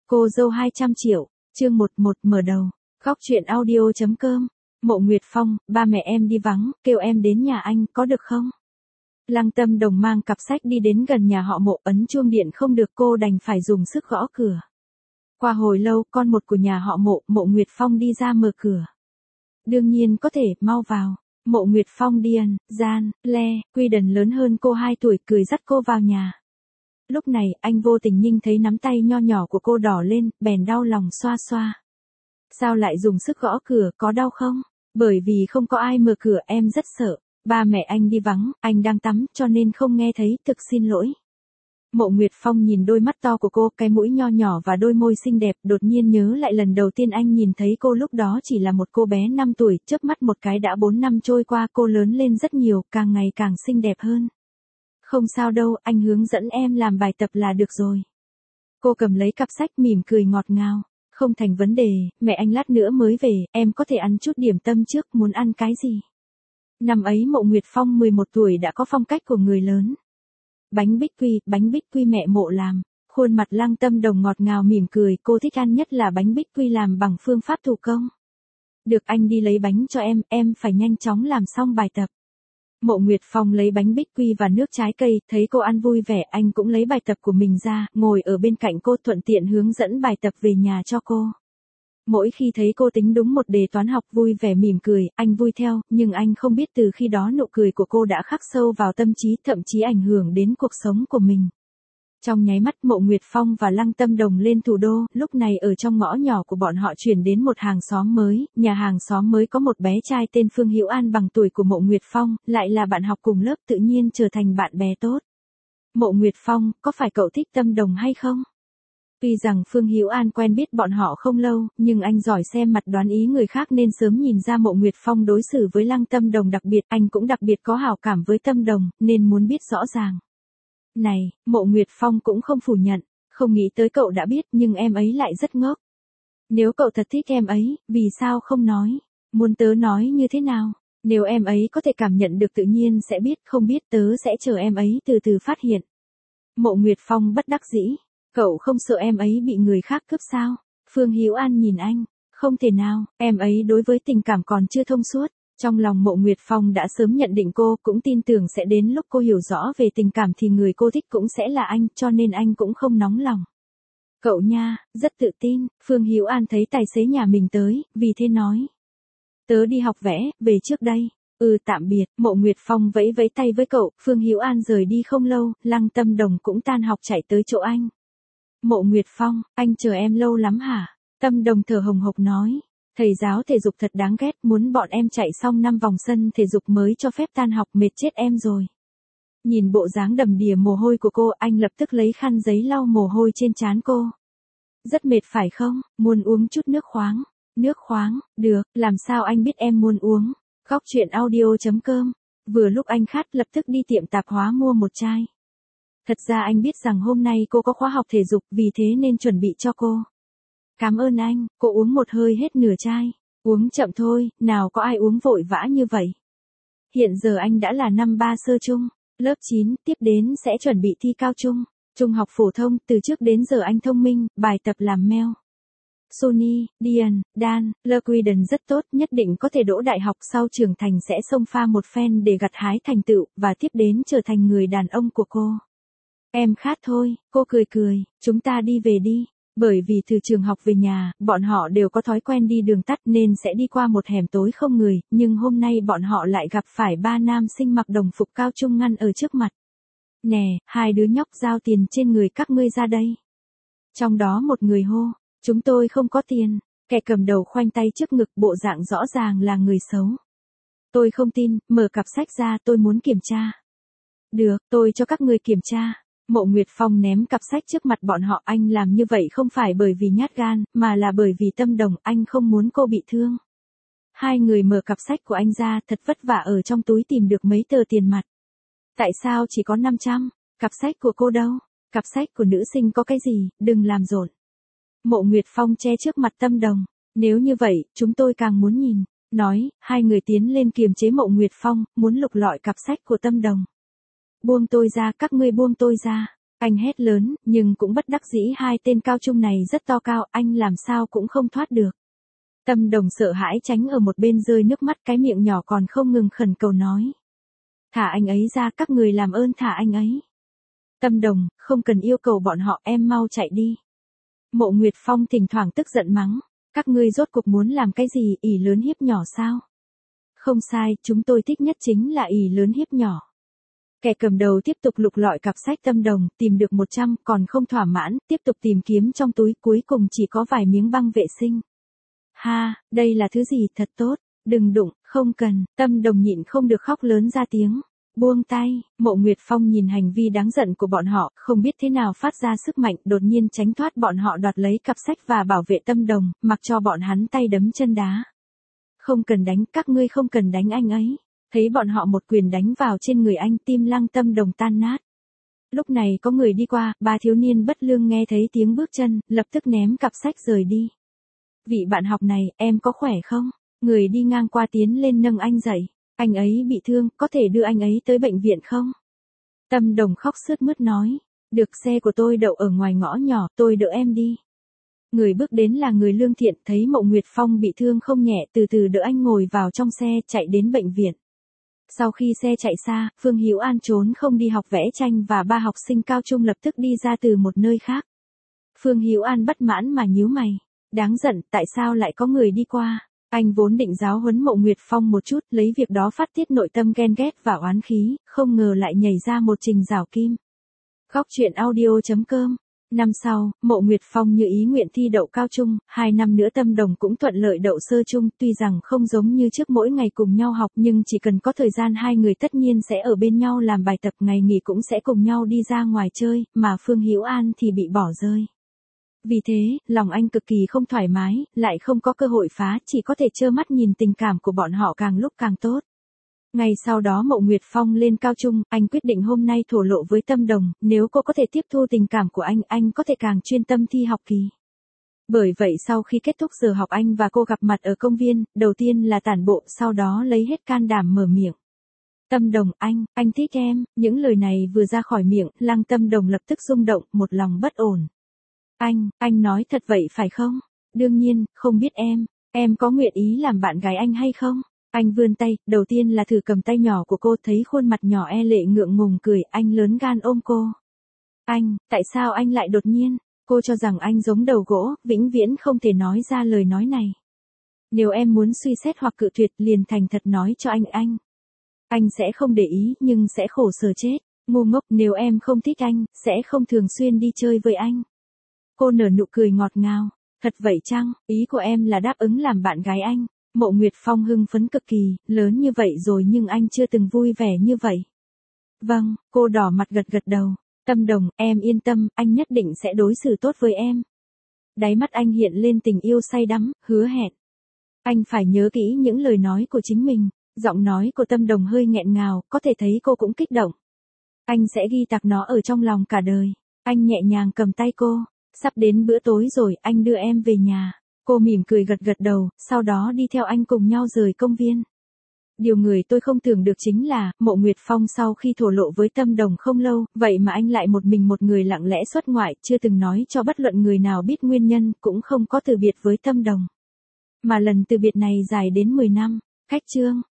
Cô dâu 200 triệu, chương 11 mở đầu. Góc truyện audio.com. Mộ Nguyệt Phong, ba mẹ em đi vắng, kêu em đến nhà anh, có được không? Lăng Tâm Đồng mang cặp sách đi đến gần nhà họ Mộ, ấn chuông điện không được, cô đành phải dùng sức gõ cửa. Qua hồi lâu, con một của nhà họ Mộ, Mộ Nguyệt Phong đi ra mở cửa. Đương nhiên có thể, mau vào. Mộ Nguyệt Phong điền, gian, le, quy đần lớn hơn cô 2 tuổi, cười dắt cô vào nhà. Lúc này, anh vô tình nhìn thấy nắm tay nho nhỏ của cô đỏ lên, bèn đau lòng xoa xoa. Sao lại dùng sức gõ cửa, có đau không? Bởi vì không có ai mở cửa, em rất sợ. Ba mẹ anh đi vắng, anh đang tắm, cho nên không nghe thấy, thực xin lỗi. Mộ Nguyệt Phong nhìn đôi mắt to của cô, cái mũi nho nhỏ và đôi môi xinh đẹp, đột nhiên nhớ lại lần đầu tiên anh nhìn thấy cô, lúc đó chỉ là một cô bé 5 tuổi, chớp mắt một cái đã 4 năm trôi qua, cô lớn lên rất nhiều, càng ngày càng xinh đẹp hơn. Không sao đâu, anh hướng dẫn em làm bài tập là được rồi. Cô cầm lấy cặp sách mỉm cười ngọt ngào. Không thành vấn đề, mẹ anh lát nữa mới về, em có thể ăn chút điểm tâm trước, muốn ăn cái gì? Năm ấy Mộ Nguyệt Phong 11 tuổi đã có phong cách của người lớn. Bánh bích quy mẹ Mộ làm. Khuôn mặt Lăng Tâm Đồng ngọt ngào mỉm cười, cô thích ăn nhất là bánh bích quy làm bằng phương pháp thủ công. Được, anh đi lấy bánh cho em phải nhanh chóng làm xong bài tập. Mộ Nguyệt Phong lấy bánh bích quy và nước trái cây, thấy cô ăn vui vẻ, anh cũng lấy bài tập của mình ra, ngồi ở bên cạnh cô, thuận tiện hướng dẫn bài tập về nhà cho cô. Mỗi khi thấy cô tính đúng một đề toán học vui vẻ mỉm cười, anh vui theo, nhưng anh không biết từ khi đó nụ cười của cô đã khắc sâu vào tâm trí, thậm chí ảnh hưởng đến cuộc sống của mình. Trong nháy mắt Mộ Nguyệt Phong và Lăng Tâm Đồng lên thủ đô, lúc này ở trong ngõ nhỏ của bọn họ chuyển đến một hàng xóm mới, nhà hàng xóm mới có một bé trai tên Phương Hữu An bằng tuổi của Mộ Nguyệt Phong, lại là bạn học cùng lớp, tự nhiên trở thành bạn bè tốt. Mộ Nguyệt Phong, có phải cậu thích Tâm Đồng hay không? Tuy rằng Phương Hữu An quen biết bọn họ không lâu, nhưng anh giỏi xem mặt đoán ý người khác nên sớm nhìn ra Mộ Nguyệt Phong đối xử với Lăng Tâm Đồng đặc biệt, anh cũng đặc biệt có hảo cảm với Tâm Đồng, nên muốn biết rõ ràng. Này, Mộ Nguyệt Phong cũng không phủ nhận, không nghĩ tới cậu đã biết nhưng em ấy lại rất ngốc. Nếu cậu thật thích em ấy, vì sao không nói? Muốn tớ nói như thế nào? Nếu em ấy có thể cảm nhận được tự nhiên sẽ biết, không biết tớ sẽ chờ em ấy từ từ phát hiện. Mộ Nguyệt Phong bất đắc dĩ, cậu không sợ em ấy bị người khác cướp sao? Phương Hữu An nhìn anh, không thể nào, em ấy đối với tình cảm còn chưa thông suốt. Trong lòng Mộ Nguyệt Phong đã sớm nhận định cô, cũng tin tưởng sẽ đến lúc cô hiểu rõ về tình cảm thì người cô thích cũng sẽ là anh, cho nên anh cũng không nóng lòng. Cậu nha, rất tự tin. Phương Hữu An thấy tài xế nhà mình tới, vì thế nói. Tớ đi học vẽ, về trước đây. Tạm biệt. Mộ Nguyệt Phong vẫy vẫy tay với cậu, Phương Hữu An rời đi không lâu, Lăng Tâm Đồng cũng tan học chạy tới chỗ anh. Mộ Nguyệt Phong, anh chờ em lâu lắm hả? Tâm Đồng thở hồng hộc nói. Thầy giáo thể dục thật đáng ghét, muốn bọn em chạy xong 5 vòng sân thể dục mới cho phép tan học, mệt chết em rồi. Nhìn bộ dáng đầm đìa mồ hôi của cô, anh lập tức lấy khăn giấy lau mồ hôi trên trán cô. Rất mệt phải không, muốn uống chút nước khoáng? Nước khoáng, được, làm sao anh biết em muốn uống? Góc truyện audio.com. Vừa lúc anh khát lập tức đi tiệm tạp hóa mua một chai. Thật ra anh biết rằng hôm nay cô có khóa học thể dục, vì thế nên chuẩn bị cho cô. Cảm ơn anh, cô uống một hơi hết nửa chai. Uống chậm thôi, nào có ai uống vội vã như vậy. Hiện giờ anh đã là năm 3 sơ trung, lớp 9, tiếp đến sẽ chuẩn bị thi cao trung, trung học phổ thông, từ trước đến giờ anh thông minh, bài tập làm meo. Sunny, Dian, Dan, Lequiden rất tốt, nhất định có thể đỗ đại học, sau trưởng thành sẽ xông pha một phen để gặt hái thành tựu, và tiếp đến trở thành người đàn ông của cô. Em khát thôi, cô cười cười, chúng ta đi về đi. Bởi vì từ trường học về nhà, bọn họ đều có thói quen đi đường tắt nên sẽ đi qua một hẻm tối không người, nhưng hôm nay bọn họ lại gặp phải 3 nam sinh mặc đồng phục cao trung ngăn ở trước mặt. Nè, 2 đứa nhóc giao tiền trên người các ngươi ra đây. Trong đó một người hô, chúng tôi không có tiền, kẻ cầm đầu khoanh tay trước ngực, bộ dạng rõ ràng là người xấu. Tôi không tin, mở cặp sách ra, tôi muốn kiểm tra. Được, tôi cho các ngươi kiểm tra. Mộ Nguyệt Phong ném cặp sách trước mặt bọn họ, anh làm như vậy không phải bởi vì nhát gan, mà là bởi vì Tâm Đồng, anh không muốn cô bị thương. 2 người mở cặp sách của anh ra, thật vất vả ở trong túi tìm được mấy tờ tiền mặt. Tại sao chỉ có 500? Cặp sách của cô đâu? Cặp sách của nữ sinh có cái gì, đừng làm rộn. Mộ Nguyệt Phong che trước mặt Tâm Đồng. Nếu như vậy, chúng tôi càng muốn nhìn. Nói, 2 người tiến lên kiềm chế Mộ Nguyệt Phong, muốn lục lọi cặp sách của Tâm Đồng. Buông tôi ra, các ngươi buông tôi ra. Anh hét lớn, nhưng cũng bất đắc dĩ hai tên cao trung này rất to cao, anh làm sao cũng không thoát được. Tâm Đồng sợ hãi tránh ở một bên rơi nước mắt, cái miệng nhỏ còn không ngừng khẩn cầu nói. Thả anh ấy ra, các người làm ơn thả anh ấy. Tâm Đồng, không cần yêu cầu bọn họ, em mau chạy đi. Mộ Nguyệt Phong thỉnh thoảng tức giận mắng. Các ngươi rốt cuộc muốn làm cái gì, ỷ lớn hiếp nhỏ sao? Không sai, chúng tôi thích nhất chính là ỷ lớn hiếp nhỏ. Kẻ cầm đầu tiếp tục lục lọi cặp sách Tâm Đồng, tìm được 100, còn không thỏa mãn, tiếp tục tìm kiếm trong túi, cuối cùng chỉ có vài miếng băng vệ sinh. Ha, đây là thứ gì, thật tốt, đừng đụng, không cần, Tâm Đồng nhịn không được khóc lớn ra tiếng. Buông tay, Mộ Nguyệt Phong nhìn hành vi đáng giận của bọn họ, không biết thế nào phát ra sức mạnh, đột nhiên tránh thoát bọn họ đoạt lấy cặp sách và bảo vệ Tâm Đồng, mặc cho bọn hắn tay đấm chân đá. Không cần đánh, các ngươi không cần đánh anh ấy. Thấy bọn họ một quyền đánh vào trên người anh, tim Lăng Tâm Đồng tan nát. Lúc này có người đi qua, ba thiếu niên bất lương nghe thấy tiếng bước chân, lập tức ném cặp sách rời đi. Vị bạn học này, em có khỏe không? Người đi ngang qua tiến lên nâng anh dậy. Anh ấy bị thương, có thể đưa anh ấy tới bệnh viện không? Tâm Đồng khóc sướt mướt nói. Được, xe của tôi đậu ở ngoài ngõ nhỏ, tôi đỡ em đi. Người bước đến là người lương thiện, thấy Mộ Nguyệt Phong bị thương không nhẹ, từ từ đỡ anh ngồi vào trong xe, chạy đến bệnh viện. Sau khi xe chạy xa, Phương Hữu An trốn không đi học vẽ tranh và ba học sinh cao trung lập tức đi ra từ một nơi khác. Phương Hữu An bất mãn mà nhíu mày. Đáng giận, tại sao lại có người đi qua? Anh vốn định giáo huấn Mộ Nguyệt Phong một chút, lấy việc đó phát tiết nội tâm ghen ghét và oán khí, không ngờ lại nhảy ra một trình rào kim. Góc truyện audio.com. Năm sau, Mộ Nguyệt Phong như ý nguyện thi đậu cao trung, 2 năm nữa Tâm Đồng cũng thuận lợi đậu sơ trung, tuy rằng không giống như trước mỗi ngày cùng nhau học nhưng chỉ cần có thời gian hai người tất nhiên sẽ ở bên nhau làm bài tập, ngày nghỉ cũng sẽ cùng nhau đi ra ngoài chơi, mà Phương Hữu An thì bị bỏ rơi. Vì thế, lòng anh cực kỳ không thoải mái, lại không có cơ hội phá, chỉ có thể trơ mắt nhìn tình cảm của bọn họ càng lúc càng tốt. Ngày sau đó Mộ Nguyệt Phong lên cao trung, anh quyết định hôm nay thổ lộ với Tâm Đồng, nếu cô có thể tiếp thu tình cảm của anh có thể càng chuyên tâm thi học kỳ. Bởi vậy sau khi kết thúc giờ học anh và cô gặp mặt ở công viên, đầu tiên là tản bộ, sau đó lấy hết can đảm mở miệng. Tâm Đồng, anh thích em, những lời này vừa ra khỏi miệng, Lăng Tâm Đồng lập tức rung động, một lòng bất ổn. Anh nói thật vậy phải không? Đương nhiên, không biết em có nguyện ý làm bạn gái anh hay không? Anh vươn tay, đầu tiên là thử cầm tay nhỏ của cô, thấy khuôn mặt nhỏ e lệ ngượng ngùng cười, anh lớn gan ôm cô. Tại sao anh lại đột nhiên? Cô cho rằng anh giống đầu gỗ, vĩnh viễn không thể nói ra lời nói này. Nếu em muốn suy xét hoặc cự tuyệt liền thành thật nói cho anh. Anh sẽ không để ý, nhưng sẽ khổ sở chết. Ngu ngốc, nếu em không thích anh, sẽ không thường xuyên đi chơi với anh. Cô nở nụ cười ngọt ngào. Thật vậy chăng, ý của em là đáp ứng làm bạn gái anh. Mộ Nguyệt Phong hưng phấn cực kỳ, lớn như vậy rồi nhưng anh chưa từng vui vẻ như vậy. Vâng, cô đỏ mặt gật gật đầu. Tâm Đồng, em yên tâm, anh nhất định sẽ đối xử tốt với em. Đáy mắt anh hiện lên tình yêu say đắm, hứa hẹn. Anh phải nhớ kỹ những lời nói của chính mình. Giọng nói của Tâm Đồng hơi nghẹn ngào, có thể thấy cô cũng kích động. Anh sẽ ghi tạc nó ở trong lòng cả đời. Anh nhẹ nhàng cầm tay cô. Sắp đến bữa tối rồi, anh đưa em về nhà. Cô mỉm cười gật gật đầu, sau đó đi theo anh cùng nhau rời công viên. Điều người tôi không tưởng được chính là, Mộ Nguyệt Phong sau khi thổ lộ với Tâm Đồng không lâu, vậy mà anh lại một mình một người lặng lẽ xuất ngoại, chưa từng nói cho bất luận người nào biết nguyên nhân, cũng không có từ biệt với Tâm Đồng. Mà lần từ biệt này dài đến 10 năm. Khách chương.